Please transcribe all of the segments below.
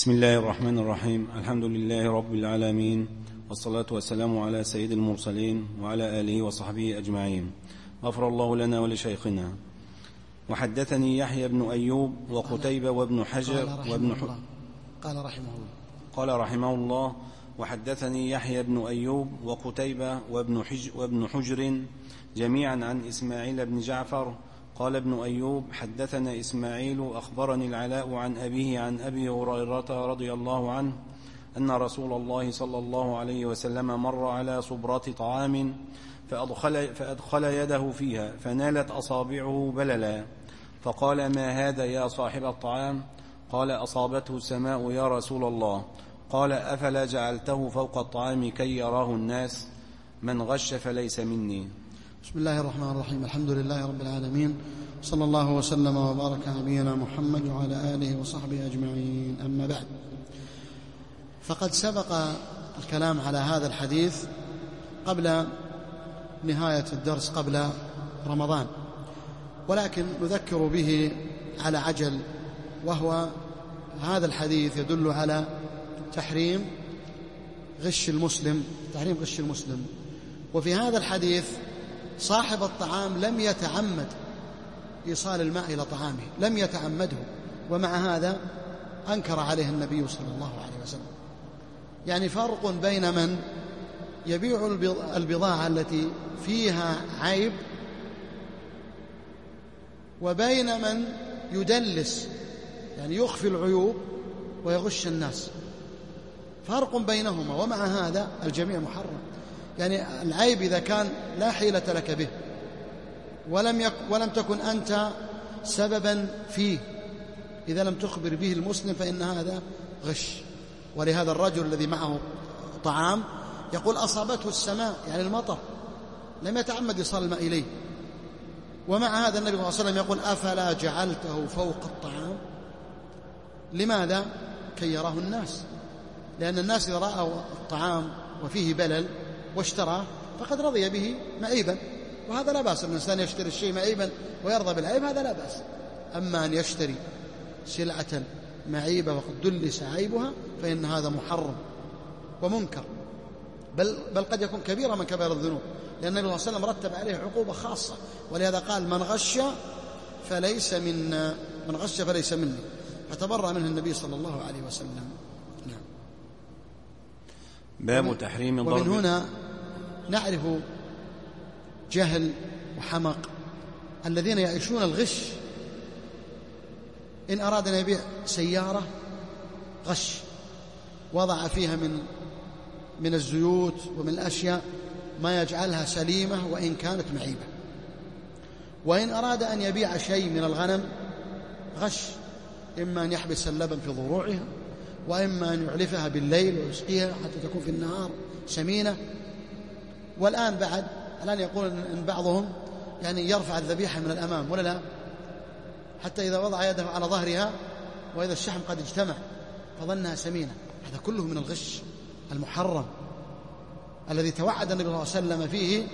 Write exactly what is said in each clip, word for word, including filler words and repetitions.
بسم الله الرحمن الرحيم. الحمد لله رب العالمين، والصلاة والسلام على سيد المرسلين وعلى آله وصحبه أجمعين. غفر الله لنا ولشيخنا. وحدثني يحيى بن أيوب وقتيبة وابن حجر وابن ح... قال رحمه الله قال رحمه الله وحدثني يحيى بن أيوب وقتيبة وابن, حج... وابن حجر جميعا عن إسماعيل بن جعفر قال ابن أيوب حدثنا إسماعيل أخبرني العلاء عن أبيه عن أبي هريرة رضي الله عنه أن رسول الله صلى الله عليه وسلم مر على صبرة طعام فأدخل, فأدخل يده فيها فنالت أصابعه بللا، فقال: ما هذا يا صاحب الطعام؟ قال: أصابته السماء يا رسول الله. قال: أفلا جعلته فوق الطعام كي يراه الناس؟ من غش فليس مني. بسم الله الرحمن الرحيم. الحمد لله رب العالمين، صلى الله وسلم وبارك على نبينا محمد وعلى آله وصحبه أجمعين. أما بعد، فقد سبق الكلام على هذا الحديث قبل نهاية الدرس قبل رمضان، ولكن نذكر به على عجل، وهو هذا الحديث يدل على تحريم غش المسلم تحريم غش المسلم وفي هذا الحديث صاحب الطعام لم يتعمد إيصال الماء إلى طعامه، لم يتعمده، ومع هذا أنكر عليه النبي صلى الله عليه وسلم. يعني فرق بين من يبيع البضاعة التي فيها عيب وبين من يدلس، يعني يخفي العيوب ويغش الناس، فرق بينهما، ومع هذا الجميع محرم. يعني العيب إذا كان لا حيلة لك به ولم, يك ولم تكن أنت سببا فيه، إذا لم تخبر به المسلم فإن هذا غش. ولهذا الرجل الذي معه طعام يقول: أصابته السماء، يعني المطر، لم يتعمد إيصال الماء إليه، ومع هذا النبي صلى الله عليه وسلم يقول: أفلا جعلته فوق الطعام؟ لماذا؟ كي يراه الناس، لأن الناس إذا رأوا الطعام وفيه بلل واشتراه فقد رضي به معيبا، وهذا لا بأس. الإنسان يشتري الشيء معيبا ويرضى بالعيب، هذا لا بأس. أما أن يشتري سلعة معيبة وقد دلس عيبها فإن هذا محرم ومنكر، بل, بل قد يكون كبيرا من كبائر الذنوب، لأن النبي صلى الله عليه وسلم رتب عليه عقوبة خاصة، ولهذا قال: من غش فليس منا من غش فليس مني، فتبرأ منه النبي صلى الله عليه وسلم. نعم. باب تحريم ضرب. ومن هنا نعرف جهل وحمق الذين يعيشون الغش. إن أراد أن يبيع سيارة غش، وضع فيها من من الزيوت ومن الأشياء ما يجعلها سليمة وإن كانت معيبة. وإن أراد أن يبيع شيء من الغنم غش، إما أن يحبس اللبن في ضروعها، وإما أن يعلفها بالليل ويسقيها حتى تكون في النهار سمينة. والآن بعد الآن يقول إن بعضهم يعني يرفع الذبيحة من الأمام، ولا لا، حتى إذا وضع يده على ظهرها وإذا الشحم قد اجتمع فظنها سمينة. هذا كله من الغش المحرم الذي توعد النبي صلى الله عليه وسلم فيه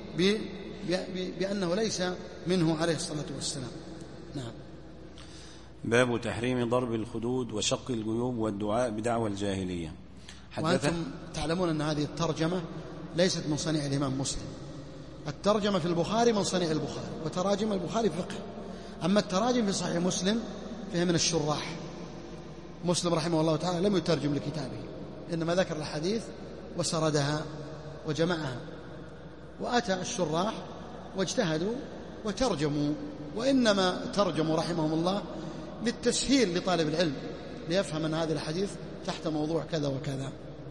بأنه ليس منه عليه الصلاة والسلام. نعم. باب تحريم ضرب الخدود وشق الجيوب والدعاء بدعوى الجاهلية. وأنتم تعلمون أن هذه الترجمة ليست من صنيع الإمام مسلم. الترجمة في البخاري من صنيع البخاري، وتراجم البخاري فقه. أما التراجم في صحيح مسلم فهي من الشراح. مسلم رحمه الله تعالى لم يترجم لكتابه، إنما ذكر الحديث وسردها وجمعها، وأتى الشراح واجتهدوا وترجموا، وإنما ترجموا رحمهم الله للتسهيل لطالب العلم ليفهم أن هذا الحديث تحت موضوع كذا وكذا.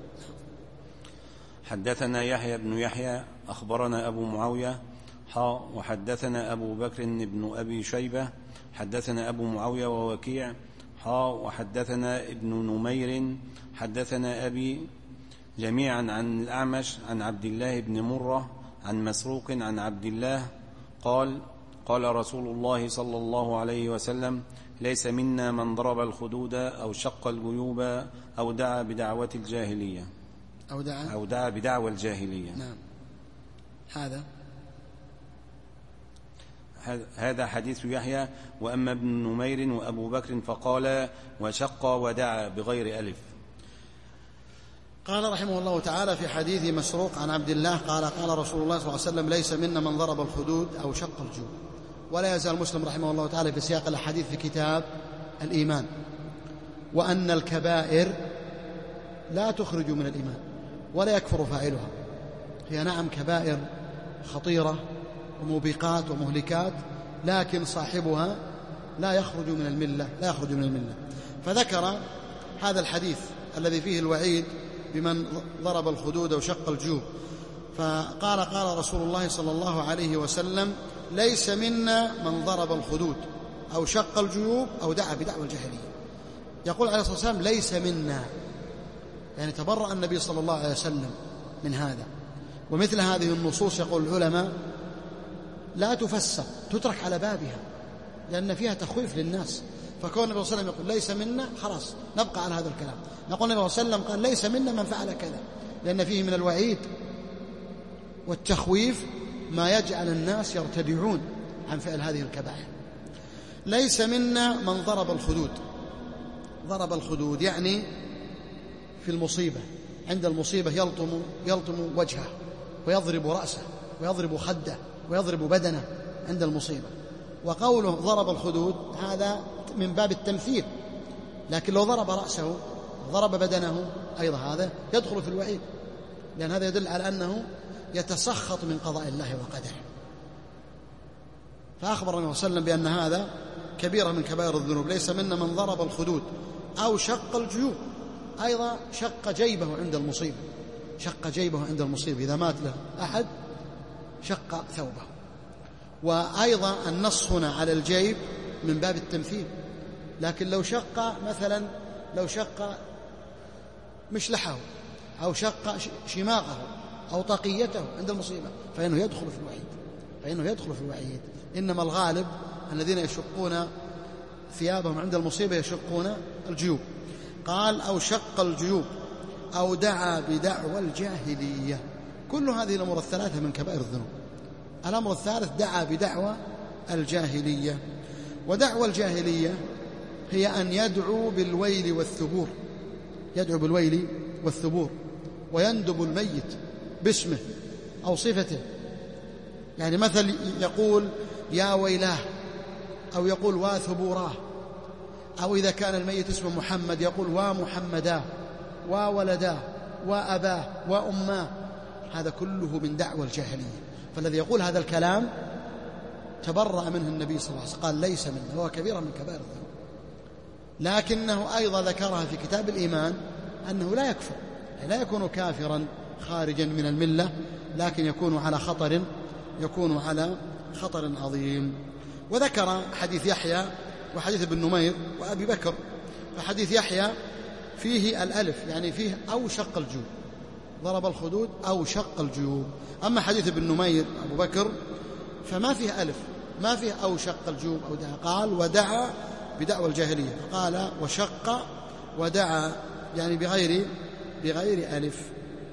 حدثنا يحيى بن يحيى أخبرنا أبو معاوية حا وحدثنا أبو بكر بن أبي شيبة حدثنا أبو معاوية ووكيع حا وحدثنا ابن نمير حدثنا أبي جميعا عن الأعمش عن عبد الله بن مرة عن مسروق عن عبد الله قال: قال رسول الله صلى الله عليه وسلم: ليس منا من ضرب الخدود أو شق الجيوب أو دعا بدعوة الجاهلية أو دعا, أو دعا بدعوى الجاهلية. نعم. هذا هذا حديث يحيى. وأما ابن نمير وأبو بكر فقال وشق ودعا بغير ألف. قال رحمه الله تعالى في حديث مسروق عن عبد الله قال قال رسول الله صلى الله عليه وسلم ليس منا من ضرب الخدود أو شق الجيوب. ولا يزال مسلم رحمه الله تعالى في سياق الحديث في كتاب الإيمان، وأن الكبائر لا تخرج من الإيمان ولا يكفر فاعلها. هي نعم كبائر خطيرة وموبقات ومهلكات، لكن صاحبها لا يخرج من الملة لا يخرج من الملة. فذكر هذا الحديث الذي فيه الوعيد بمن ضرب الخدود أو شق الجيوب، فقال قال رسول الله صلى الله عليه وسلم ليس منا من ضرب الخدود أو شق الجيوب أو دعا بدعوى الجاهلية. يقول عليه الصلاة والسلام ليس منا، يعني تبرأ النبي صلى الله عليه وسلم من هذا. ومثل هذه النصوص يقول العلماء لا تفسر، تترك على بابها، لأن فيها تخويف للناس. فكون النبي صلى الله عليه وسلم يقول ليس منا، خلاص نبقى على هذا الكلام، نقول النبي صلى الله عليه وسلم قال ليس منا من فعل كذا، لأن فيه من الوعيد والتخويف ما يجعل الناس يرتدعون عن فعل هذه الكبائر. ليس منا من ضرب الخدود. ضرب الخدود يعني في المصيبة، عند المصيبة يلطم يلطم وجهه ويضرب رأسه ويضرب خده ويضرب بدنه عند المصيبة. وقوله ضرب الخدود هذا من باب التمثيل، لكن لو ضرب رأسه ضرب بدنه أيضا هذا يدخل في الوعيد، لأن هذا يدل على أنه يتسخط من قضاء الله وقدره. فأخبر النبي صلى الله عليه وسلم بأن هذا كبيرة من كبائر الذنوب. ليس منا من ضرب الخدود أو شق الجيوب، أيضا شق جيبه عند المصيبة، شق جيبه عند المصيبة، إذا مات له أحد شق ثوبه. وأيضا النص هنا على الجيب من باب التمثيل، لكن لو شق مثلا لو شق مشلحه أو شق شماغه أو طاقيته عند المصيبة فإنه يدخل في الوعيد، فإنه يدخل في الوعيد. إنما الغالب الذين يشقون ثيابهم عند المصيبة يشقون الجيوب. قال أو شق الجيوب أو دعا بدعوى الجاهلية. كل هذه الأمور الثلاثة من كبائر الذنوب. الأمر الثالث دعا بدعوى الجاهلية. ودعوى الجاهلية هي أن يدعو بالويل والثبور، يدعو بالويل والثبور ويندب الميت باسمه أو صفته. يعني مثل يقول يا ويلاه، أو يقول واثبوراه، أو إذا كان الميت اسمه محمد يقول ومحمدا وولدا وأباه وأماه. هذا كله من دعوى الجاهلية. فالذي يقول هذا الكلام تبرأ منه النبي صلى الله عليه وسلم، قال ليس منه، هو كبيرة من كبائر الذنوب. لكنه أيضا ذكرها في كتاب الإيمان أنه لا يكفر، يعني لا يكون كافرا خارجا من الملة، لكن يكون على خطر يكون على خطر عظيم. وذكر حديث يحيى وحديث ابن نمير وأبي بكر. فحديث يحيى فيه الألف، يعني فيه أو شق الجيوب، ضرب الخدود أو شق الجيوب. أما حديث ابن نمير أبو بكر فما فيه ألف، ما فيه أو شق الجيوب أو دعا. قال ودعا بدعوى الجاهلية، فقال وشق ودعا، يعني بغير بغير ألف.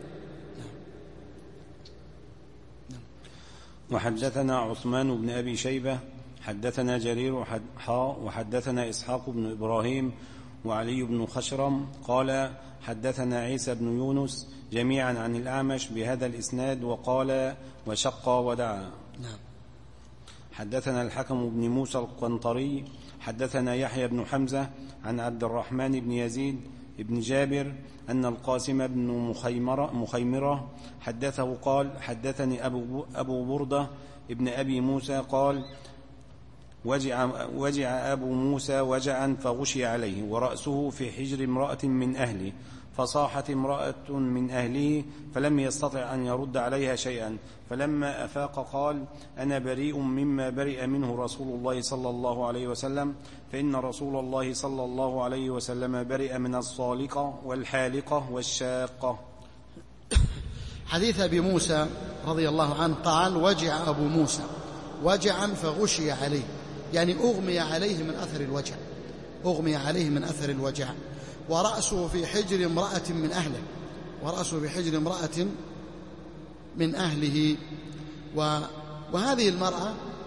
وحدثنا عثمان بن أبي شيبة حدثنا جرير حاء وحدثنا إسحاق بن إبراهيم وعلي بن خشرم قال حدثنا عيسى بن يونس جميعا عن الأعمش بهذا الإسناد وقال وشق ودعا. نعم. حدثنا الحكم بن موسى القنطري حدثنا يحيى بن حمزة عن عبد الرحمن بن يزيد بن جابر أن القاسم بن مخيمرة, مخيمرة حدثه قال حدثني أبو, أبو بردة ابن أبي موسى قال وجع, وجع أبو موسى وجعا فغشي عليه ورأسه في حجر امرأة من أهله، فصاحت امرأة من أهله فلم يستطع أن يرد عليها شيئا، فلما أفاق قال أنا بريء مما برئ منه رسول الله صلى الله عليه وسلم، فإن رسول الله صلى الله عليه وسلم برئ من الصالقة والحالقة والشاقة. حديث أبي موسى رضي الله عنه قال وجع أبو موسى وجعا فغشي عليه، يعني أغمي عليه من أثر الوجع، أغمي عليه من أثر الوجع، ورأسه في حجر امرأة من أهله، ورأسه في حجر امرأة من أهله. و... وهذه المرأة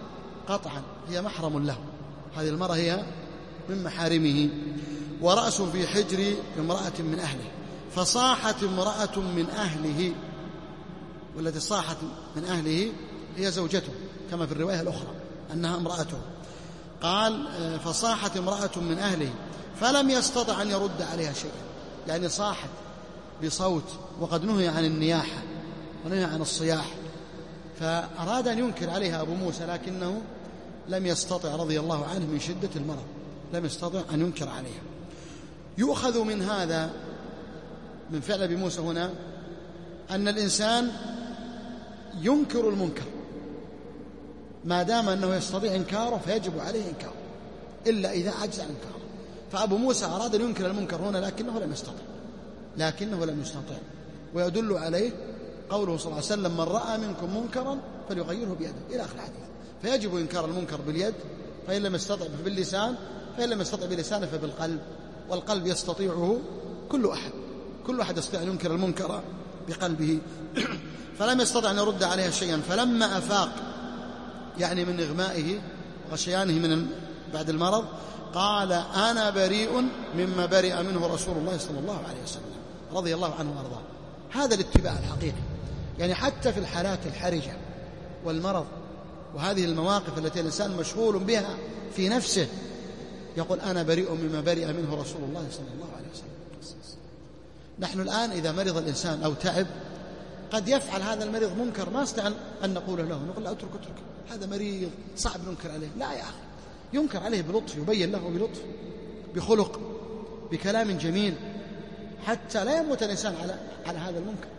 قطعا هي محرم له، هذه المرأة هي من محارمه، ورأس في حجر امرأة من أهله، فصاحت امرأة من أهله، والتي صاحت من أهله هي زوجته كما في الرواية الأخرى أنها امرأته. قال فصاحت امرأة من أهله فلم يستطع أن يرد عليها شيئا، يعني صاحت بصوت وقد نهي عن النياحة ونهي عن الصياح، فأراد أن ينكر عليها أبو موسى لكنه لم يستطع رضي الله عنه من شدة المرض، لم يستطع أن ينكر عليها. يؤخذ من هذا من فعل أبي موسى هنا أن الإنسان ينكر المنكر ما دام أنه يستطيع إنكاره فيجب عليه إنكاره، إلا إذا عجز عن إنكاره. فأبو موسى أراد أن ينكر المنكر هنا لكنه لم يستطع لكنه لم يستطع ويدل عليه قوله صلى الله عليه وسلم: من رأى منكم منكرا فليغيره بيده، إلى آخر الحديث. فيجب إنكار المنكر باليد، فإن لم يستطع باللسان، فإن لم يستطع بلسانه فبالقلب، والقلب يستطيعه كل أحد، كل أحد يستطيع أن ينكر المنكر بقلبه. فلم يستطع أن يرد عليها شيئا، فلما أفاق يعني من إغمائه وغشيانه من بعد المرض قال: أنا بريء مما برئ منه رسول الله صلى الله عليه وسلم رضي الله عنه وارضاه. هذا الاتباع الحقيقي، يعني حتى في الحالات الحرجة والمرض وهذه المواقف التي الإنسان مشغول بها في نفسه يقول: أنا بريء مما برئ منه رسول الله صلى الله عليه وسلم. نحن الآن إذا مرض الإنسان أو تعب قد يفعل هذا المريض منكر ما استطيع أن نقوله له، نقول له: اترك اترك هذا مريض صعب ننكر عليه. لا يا أخي، ينكر عليه بلطف، يبين له بلطف، بخلق، بكلام جميل، حتى لا يموت الإنسان على على هذا المنكر.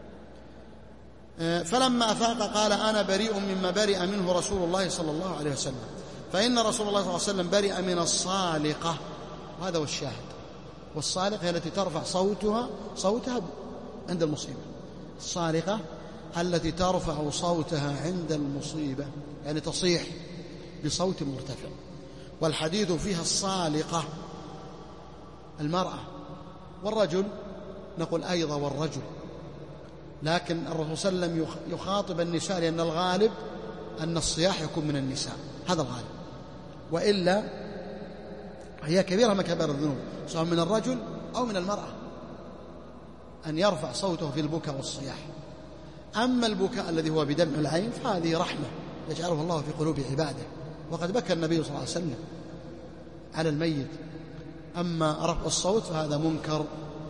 فلما أفاق قال: أنا بريء مما برئ منه رسول الله صلى الله عليه وسلم، فإن رسول الله صلى الله عليه وسلم برئ من الصالقة. وهذا هو الشاهد. والصالقة هي التي ترفع صوتها صوتها عند المصيبة. الصالقة التي ترفع صوتها عند المصيبة، يعني تصيح بصوت مرتفع. والحديث فيها الصالقة المرأة، والرجل نقول أيضا والرجل، لكن الرسول صلى الله عليه وسلم يخاطب النساء لأن الغالب أن الصياح يكون من النساء، هذا الغالب، وإلا هي كبيرة من كبائر الذنوب سواء من الرجل أو من المرأة أن يرفع صوته في البكاء والصياح. أما البكاء الذي هو بدمع العين فهذه رحمة يجعله الله في قلوب عباده، وقد بكى النبي صلى الله عليه وسلم على الميت. أما رفع الصوت فهذا منكر.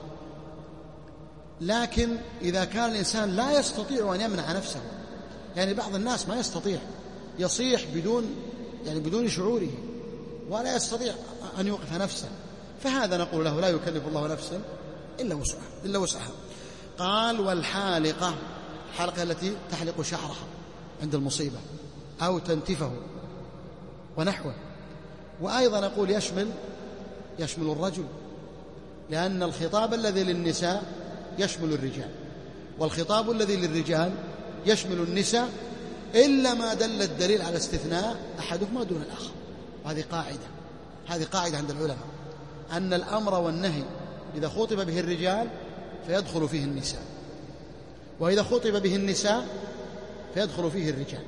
لكن إذا كان الإنسان لا يستطيع أن يمنع نفسه، يعني بعض الناس ما يستطيع، يصيح بدون يعني بدون شعوره ولا يستطيع أن يوقف نفسه، فهذا نقول له: لا يكلف الله نفسا إلا وسعها إلا وسعها. قال: والحالقة، الحلقة التي تحلق شعرها عند المصيبة أو تنتفه ونحوه. وأيضا نقول يشمل يشمل الرجل، لأن الخطاب الذي للنساء يشمل الرجال، والخطاب الذي للرجال يشمل النساء، إلا ما دل الدليل على استثناء أحدهما دون الآخر. وهذه قاعدة هذه قاعدة عند العلماء، أن الأمر والنهي إذا خطب به الرجال فيدخل فيه النساء، وإذا خطب به النساء فيدخل فيه الرجال،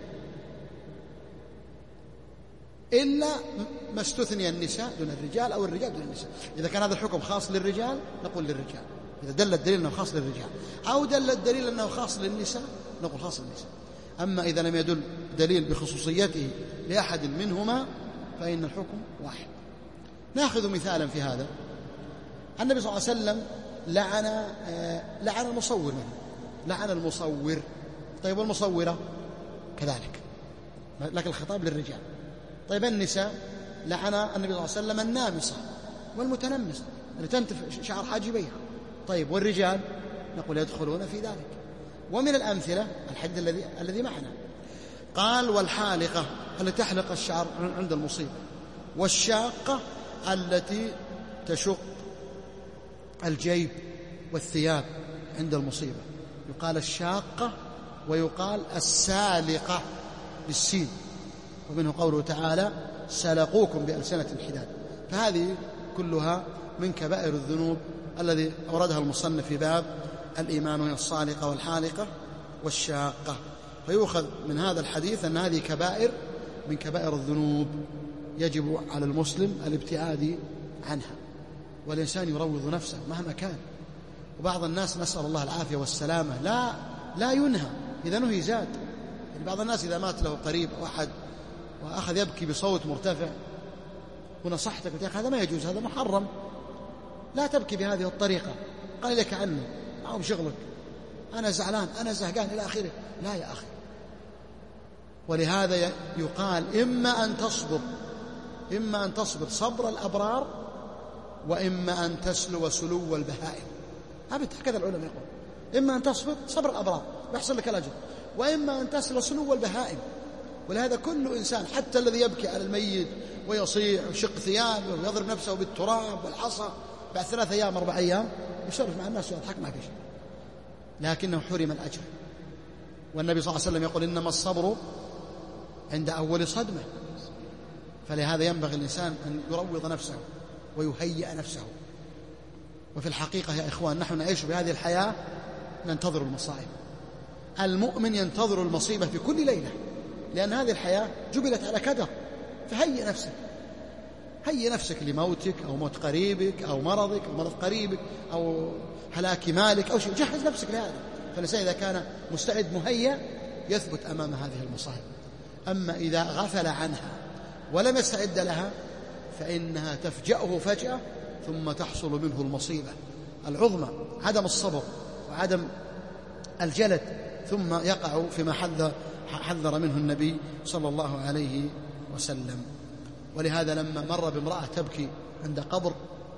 إلا ما استثني النساء دون الرجال أو الرجال دون النساء. إذا كان هذا الحكم خاص للرجال نقول للرجال، إذا دل الدليل أنه خاص للرجال، أو دل الدليل أنه خاص للنساء نقول خاص للنساء. أما إذا لم يدل دليل بخصوصيته لأحد منهما فإن الحكم واحد. نأخذ مثالا في هذا. النبي صلى الله عليه وسلم لعن لعن المصور منه. لعن المصور. طيب والمصورة كذلك، لكن الخطاب للرجال. طيب النساء لعن النبي صلى الله عليه وسلم النامصة والمتنمصة اللي تنتف شعر حاجبيها. طيب والرجال نقول يدخلون في ذلك. ومن الأمثلة الحد الذي الذي معنا قال: والحالقة التي تحلق الشعر عند المصيبة، والشاقة التي تشق الجيب والثياب عند المصيبة. يقال الشاقة ويقال السالقة بالسين، ومنه قوله تعالى: سلقوكم بألسنة الحداد. فهذه كلها من كبائر الذنوب الذي أوردها المصنف في باب الإيمان، وهي الصالقة والحالقة والشاقة. فيؤخذ من هذا الحديث أن هذه كبائر من كبائر الذنوب يجب على المسلم الابتعاد عنها، والإنسان يروض نفسه مهما كان. وبعض الناس نسأل الله العافية والسلامة لا لا ينهى، إذا نهي زاد. يعني بعض الناس إذا مات له قريب أو أحد وأخذ يبكي بصوت مرتفع ونصحتك يا أخي هذا ما يجوز، هذا محرم، لا تبكي بهذه الطريقة، قال لك عنه أو بشغلك، أنا زعلان، أنا زهقان إلى آخره. لا يا أخي. ولهذا يقال إما أن تصبر إما أن تصبر صبر الأبرار، وإما أن تسلو سلو البهائم. هكذا العلماء يقول، إما أن تصبر صبر الأبرار يحصل لك الأجر، وإما أن تسلو سلو البهائم. ولهذا كل إنسان حتى الذي يبكي على الميت ويصيح ويشق ثيابه ويضرب نفسه بالتراب والحصى بعد ثلاثة أيام أربع أيام يسولف مع الناس ويضحك، ما في شيء، لكنه حرم الأجر. والنبي صلى الله عليه وسلم يقول إنما الصبر عند أول صدمة. فلهذا ينبغي الإنسان أن يروض نفسه ويهيئ نفسه. وفي الحقيقة يا إخوان نحن نعيش بهذه الحياة ننتظر المصائب. المؤمن ينتظر المصيبة في كل ليلة، لأن هذه الحياة جبلت على كدر. فهيئ نفسك، هيئ نفسك لموتك أو موت قريبك أو مرضك أو مرض قريبك أو هلاك مالك أو شيء، جهز نفسك لهذا. فالإنسان إذا كان مستعد مهيئ يثبت أمام هذه المصائب. أما إذا غفل عنها ولم يستعد لها فإنها تفجأه فجأة ثم تحصل منه المصيبة العظمى، عدم الصبر وعدم الجلد، ثم يقع فيما حذر منه النبي صلى الله عليه وسلم. ولهذا لما مر بامرأة تبكي عند قبر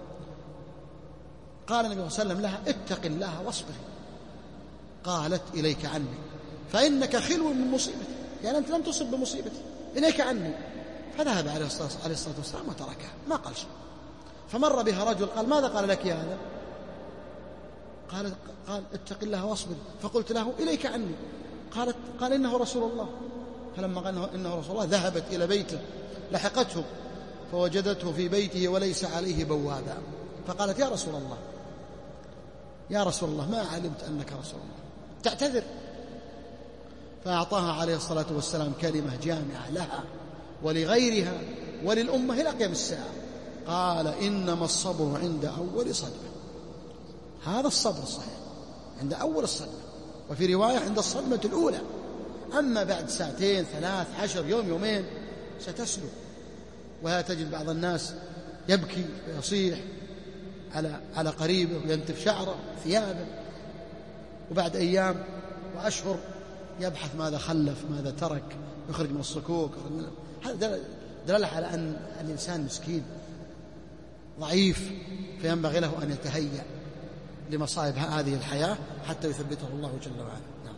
قال النبي صلى الله عليه وسلم لها اتق الله واصبري. قالت إليك عني فإنك خلو من مصيبتي، يعني أنت لم تصب بمصيبتي، إليك عني. فذهب عليه الصلاة والسلام وتركها، ما قال شيء. فمر بها رجل قال ماذا قال لك يا هذا؟ قال قال اتق الله واصبر. فقلت له إليك عني. قالت قال إنه رسول الله. فلما قال إنه رسول الله ذهبت إلى بيته، لحقته فوجدته في بيته وليس عليه بوابة. فقالت يا رسول الله يا رسول الله ما علمت أنك رسول الله، تعتذر. فأعطاها عليه الصلاة والسلام كلمة جامعة لها ولغيرها وللأمة إلى قيام الساعة. قال إنما الصبر عند أول صدمة. هذا الصبر الصحيح عند أول الصدمة، وفي رواية عند الصدمة الأولى. أما بعد ساعتين ثلاث عشر يوم يومين ستسلو. ولا تجد بعض الناس يبكي ويصيح على على قريبه وينتف شعره ثيابه، وبعد أيام وأشهر يبحث ماذا خلف ماذا ترك، يخرج من الصكوك. هذا دلالة على أن الإنسان مسكين ضعيف، فينبغي له أن يتهيأ لمصائب هذه الحياة حتى يثبته الله جل وعلا. نعم.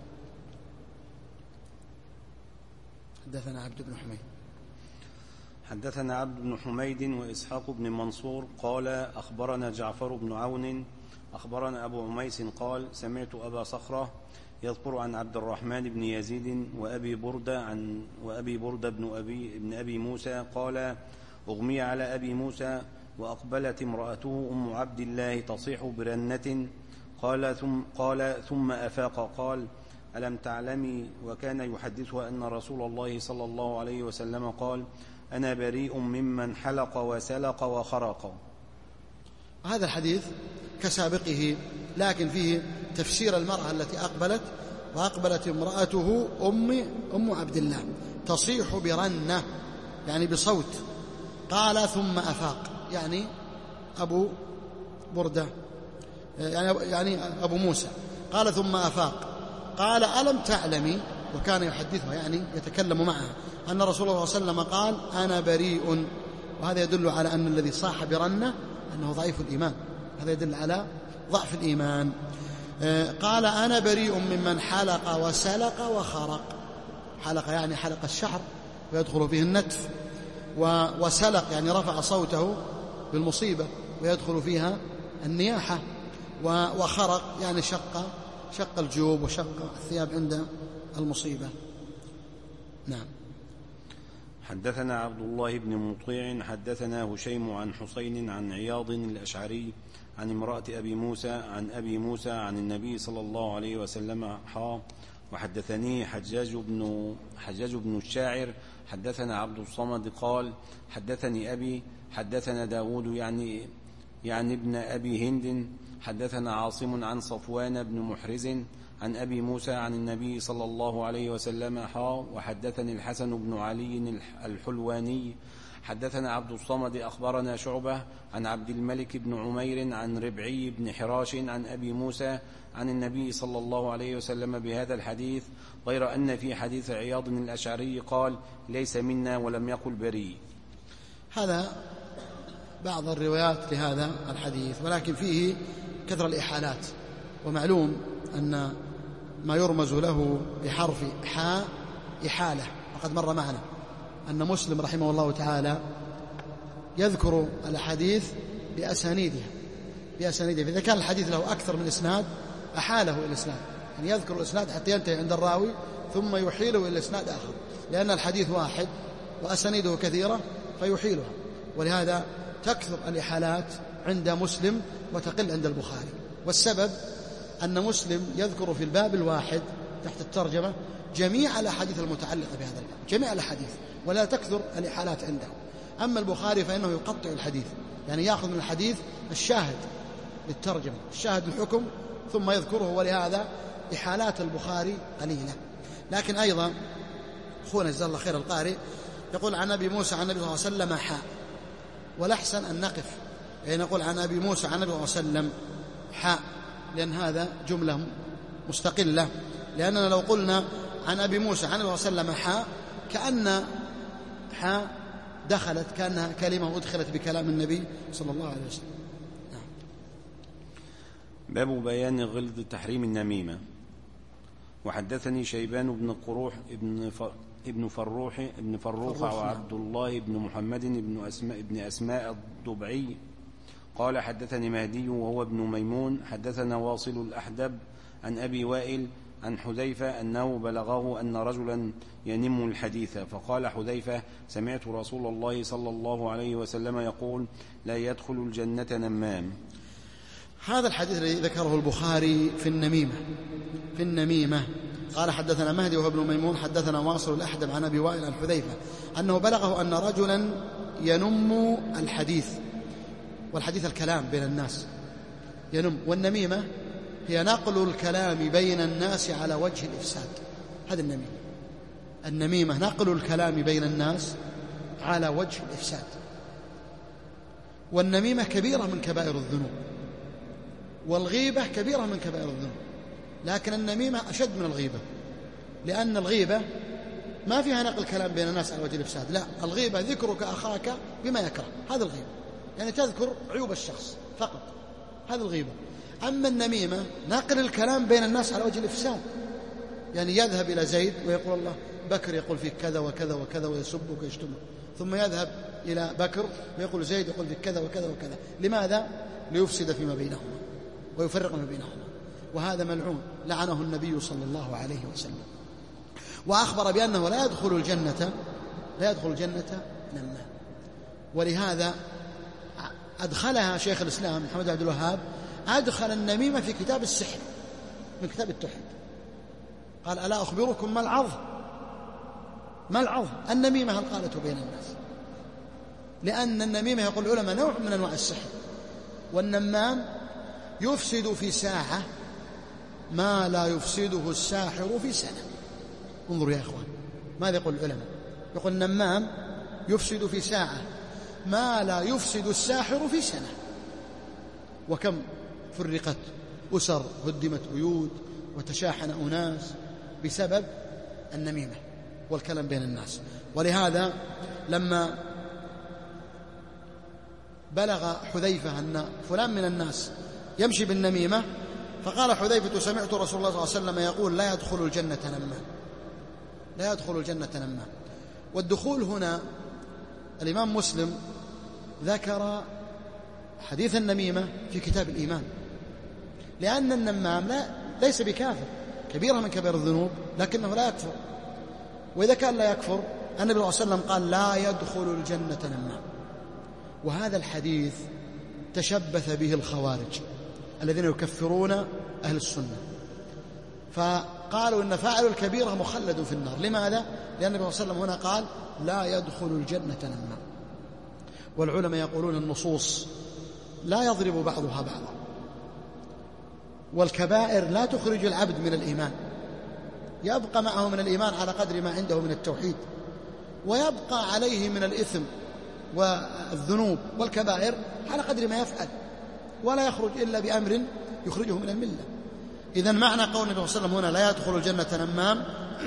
حدثنا عبد بن حميد حدثنا عبد بن حميد وإسحاق بن منصور قال أخبرنا جعفر بن عون أخبرنا أبو عميس قال سمعت أبا صخرة يذكر عن عبد الرحمن بن يزيد وأبي بردة عن وأبي بردة بن أبي ابن أبي موسى قال أغمي على أبي موسى وأقبلت امرأته أم عبد الله تصيح برنة قال ثم قال ثم أفاق قال ألم تعلمي؟ وكان يحدثها أن رسول الله صلى الله عليه وسلم قال أنا بريء ممن حلق وسلق وخرق. هذا الحديث كسابقه، لكن فيه تفسير المرأة التي أقبلت وأقبلت امرأته أم, أم عبد الله تصيح برنة يعني بصوت. قال ثم أفاق يعني أبو بردة يعني, يعني أبو موسى. قال ثم أفاق قال ألم تعلمي؟ وكان يحدثها يعني يتكلم معها أن رسول الله صلى الله عليه وسلم قال أنا بريء. وهذا يدل على أن الذي صاح برنة أنه ضعيف الإيمان، هذا يدل على ضعف الإيمان. قال أنا بريء ممن حلق وسلق وخرق. حلق يعني حلق الشعر ويدخل فيه النتف، وسلق يعني رفع صوته بالمصيبة ويدخل فيها النياحة، وخرق يعني شق شق الجيوب وشق الثياب عند المصيبة. نعم. حدثنا عبد الله بن مطيع حدثنا هشيم عن حسين عن عياض الأشعري عن امرأة أبي موسى عن أبي موسى عن النبي صلى الله عليه وسلم حا وحدثني حجاج بن حجاج بن الشاعر حدثنا عبد الصمد قال حدثني أبي حدثنا داود يعني يعني ابن أبي هند حدثنا عاصم عن صفوان بن محرز عن أبي موسى عن النبي صلى الله عليه وسلم حا وحدثني الحسن بن علي الحلواني حدثنا عبد الصمد أخبرنا شعبة عن عبد الملك بن عمير عن ربعي بن حراش عن أبي موسى عن النبي صلى الله عليه وسلم بهذا الحديث، غير أن في حديث عياض الأشعري قال ليس منا ولم يقل بريء. هذا بعض الروايات لهذا الحديث، ولكن فيه كثر الإحالات، ومعلوم أن ما يرمز له بحرف حاء إحالة، وقد مر معنا أن مسلم رحمه الله تعالى يذكر الأحاديث بأسانيدها بأسانيدها فإذا كان الحديث له أكثر من إسناد أحاله إلى الإسناد، يعني يذكر الإسناد حتى ينتهي عند الراوي ثم يحيله إلى إسناد آخر، لأن الحديث واحد وأسانيده كثيرة فيحيلها، ولهذا تكثر الإحالات عند مسلم وتقل عند البخاري. والسبب أن مسلم يذكر في الباب الواحد تحت الترجمة جميع الأحاديث المتعلقة بهذا الباب، جميع الأحاديث، ولا تكثر الإحالات عنده. أما البخاري فإنه يقطع الحديث، يعني يأخذ من الحديث الشاهد للترجمة، الشاهد الحكم، ثم يذكره، ولهذا إحالات البخاري قليلة. لكن أيضا أخونا جزاه الله خير القارئ يقول عن أبي موسى عن النبي صلى الله عليه وسلم حاء، والأحسن أن نقف، يعني نقول عن أبي موسى عن النبي صلى الله عليه وسلم حاء، لأن هذا جملة مستقلة، لأننا لو قلنا عن أبي موسى عن النبي صلى الله عليه وسلم حاء كأن حاء دخلت، كأنها كلمة أدخلت بكلام النبي صلى الله عليه وسلم. نعم. باب بيان غلظ تحريم النميمة. وحدثني شيبان بن قروح ابن ابن فروح ابن فروخ وعبد الله بن محمد بن أسماء ابن أسماء الضبعي قال حدثني مهدي وهو ابن ميمون حدثنا واصل الأحدب عن أبي وائل عن حذيفة أنه بلغه أن رجلا ينم الحديث، فقال حذيفة سمعت رسول الله صلى الله عليه وسلم يقول لا يدخل الجنة نمام. هذا الحديث الذي ذكره البخاري في النميمة في النميمة قال حدثنا مهدي وهو ابن ميمون حدثنا واصل الأحدب عن أبي وائل عن حذيفة أنه بلغه أن رجلا ينم الحديث، والحديث الكلام بين الناس ينم، والنميمة هي نقل الكلام بين الناس على وجه الإفساد. هذا النميمة. النميمة نقل الكلام بين الناس على وجه الإفساد، والنميمة كبيرة من كبائر الذنوب، والغيبة كبيرة من كبائر الذنوب، لكن النميمة أشد من الغيبة، لأن الغيبة ما فيها نقل كلام بين الناس على وجه الإفساد، لا، الغيبة ذكرك أخاك بما يكره، هذا الغيبة، يعني تذكر عيوب الشخص فقط، هذا الغيبة. أما النميمة نقل الكلام بين الناس على وجه الإفساد، يعني يذهب إلى زيد ويقول الله بكر يقول فيك كذا وكذا وكذا ويسبك ويشتمك، ثم يذهب إلى بكر ويقول زيد يقول فيك كذا وكذا وكذا. لماذا؟ ليفسد فيما بينهما ويفرق ما بينهما، وهذا ملعون لعنه النبي صلى الله عليه وسلم، وأخبر بأنه لا يدخل الجنة لا يدخل الجنة نمام. ولهذا أدخلها شيخ الإسلام محمد عبد الوهاب، أدخل النميمة في كتاب السحر من كتاب التوحيد، قال ألا أخبركم ما العظ ما العظ النميمة القالة بين الناس، لأن النميمة يقول العلماء نوع من أنواع السحر، والنمام يفسد في ساعة ما لا يفسده الساحر في سنة. انظروا يا إخوان ماذا يقول العلماء، يقول النمام يفسد في ساعة ما لا يفسد الساحر في سنة. وكم فرقت أسر، هدمت بيوت، وتشاحن أناس بسبب النميمة والكلام بين الناس. ولهذا لما بلغ حذيفة أن فلان من الناس يمشي بالنميمة، فقال حذيفة سمعت رسول الله صلى الله عليه وسلم يقول لا يدخل الجنة نمام، لا يدخل الجنة نمام. والدخول هنا الإمام مسلم ذكر حديث النميمة في كتاب الإيمان، لأن النمام لا ليس بكافر، كبيرة من كبير الذنوب، لكنه لا يكفر. وإذا كان لا يكفر النبي صلى الله عليه وسلم قال لا يدخل الجنة نمام. وهذا الحديث تشبث به الخوارج الذين يكفرون أهل السنة، قالوا إن فاعل الكبيرة مخلد في النار. لماذا؟ لأن النبي صلى الله عليه وسلم هنا قال لا يدخل الجنة نمام. والعلماء يقولون النصوص لا يضرب بعضها بعضا، والكبائر لا تخرج العبد من الإيمان، يبقى معه من الإيمان على قدر ما عنده من التوحيد، ويبقى عليه من الإثم والذنوب والكبائر على قدر ما يفعل، ولا يخرج إلا بأمر يخرجه من الملة. إذن معنى قول النبي صلى الله عليه وسلم هنا لا يدخل الجنة نمام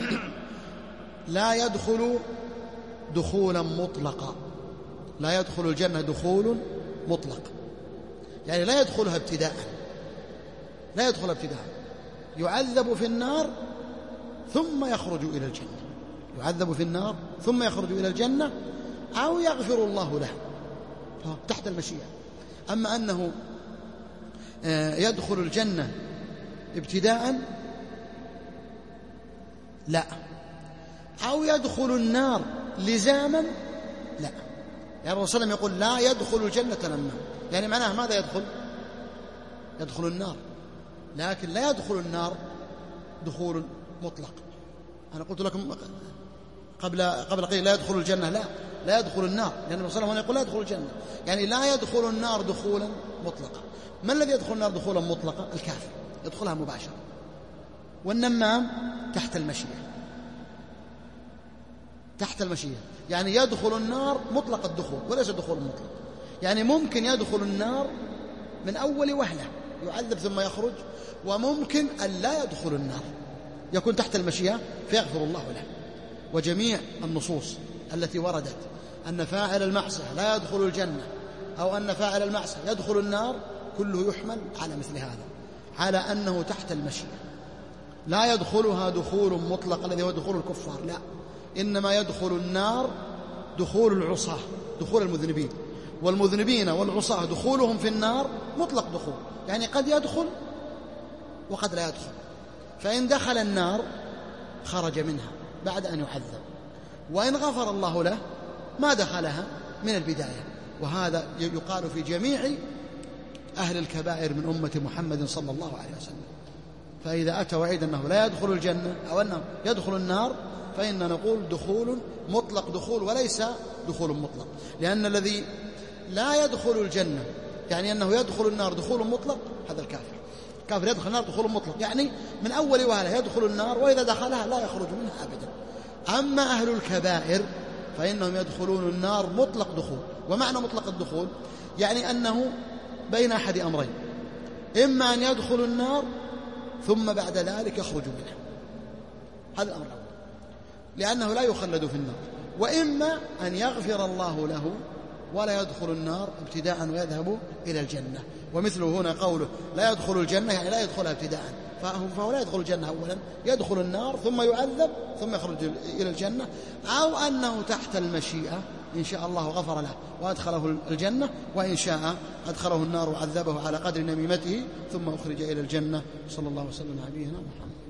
لا يدخل دخولا مطلقا، لا يدخل الجنة دخول مطلق، يعني لا يدخلها ابتداء، لا يدخل ابتداء، يعذب في النار ثم يخرج إلى الجنة، يعذب في النار ثم يخرج إلى الجنة، أو يغفر الله له تحت المشيئة. أما أنه يدخل الجنة ابتداء لا، أو يدخل النار لزاما لا. يعني الرسول صلى الله عليه وسلم يقول لا يدخل الجنة نمام، يعني معناه ماذا يدخل؟ يدخل النار، لكن لا يدخل النار دخول مطلق. أنا قلت لكم قبل قبل قليل لا يدخل الجنة، لا لا يدخل النار، لأن الرسول صلى الله عليه وسلم يقول لا يدخل الجنة، يعني لا يدخل النار دخولا مطلقا. من الذي يدخل النار دخولا مطلقا؟ الكافر يدخلها مباشرة، والنمام تحت المشيئة، تحت المشيئة، يعني يدخل النار مطلق الدخول وليس دخول مطلق. يعني ممكن يدخل النار من أول وهلة يعذب ثم يخرج، وممكن أن لا يدخل النار يكون تحت المشيئة فيغفر الله له. وجميع النصوص التي وردت أن فاعل المعصية لا يدخل الجنة أو أن فاعل المعصية يدخل النار كله يحمل على مثل هذا، على أنه تحت المشيئة، لا يدخلها دخول مطلق الذي هو دخول الكفار، لا، إنما يدخل النار دخول العصاة، دخول المذنبين، والمذنبين والعصاة دخولهم في النار مطلق دخول، يعني قد يدخل وقد لا يدخل. فإن دخل النار خرج منها بعد أن يحذب، وإن غفر الله له ما دخلها من البداية. وهذا يقال في جميع أهل الكبائر من أمة محمد صلى الله عليه وسلم. فإذا أتى وعيد أنه لا يدخل الجنة أو أنه يدخل النار فإننا نقول دخول مطلق دخول وليس دخول مطلق، لأن الذي لا يدخل الجنة يعني أنه يدخل النار دخول مطلق هذا الكافر. الكافر يدخل النار دخول مطلق، يعني من أول وهلة يدخل النار، وإذا دخلها لا يخرج منها أبدا. أما أهل الكبائر فإنهم يدخلون النار مطلق دخول. ومعنى مطلق الدخول يعني أنه بين أحد أمرين، إما أن يدخل النار ثم بعد ذلك يخرج منها، هذا الأمر الأول، لأنه لا يخلد في النار، وإما أن يغفر الله له ولا يدخل النار ابتداء ويذهب إلى الجنة. ومثله هنا قوله لا يدخل الجنة يعني لا يدخلها ابتداء، فهو لا يدخل الجنة أولا، يدخل النار ثم يعذب ثم يخرج إلى الجنة، أو أنه تحت المشيئة إن شاء الله غفر له وأدخله الجنة، وإن شاء أدخله النار وعذبه على قدر نميمته ثم أخرج إلى الجنة. صلى الله وسلم على نبينا محمد.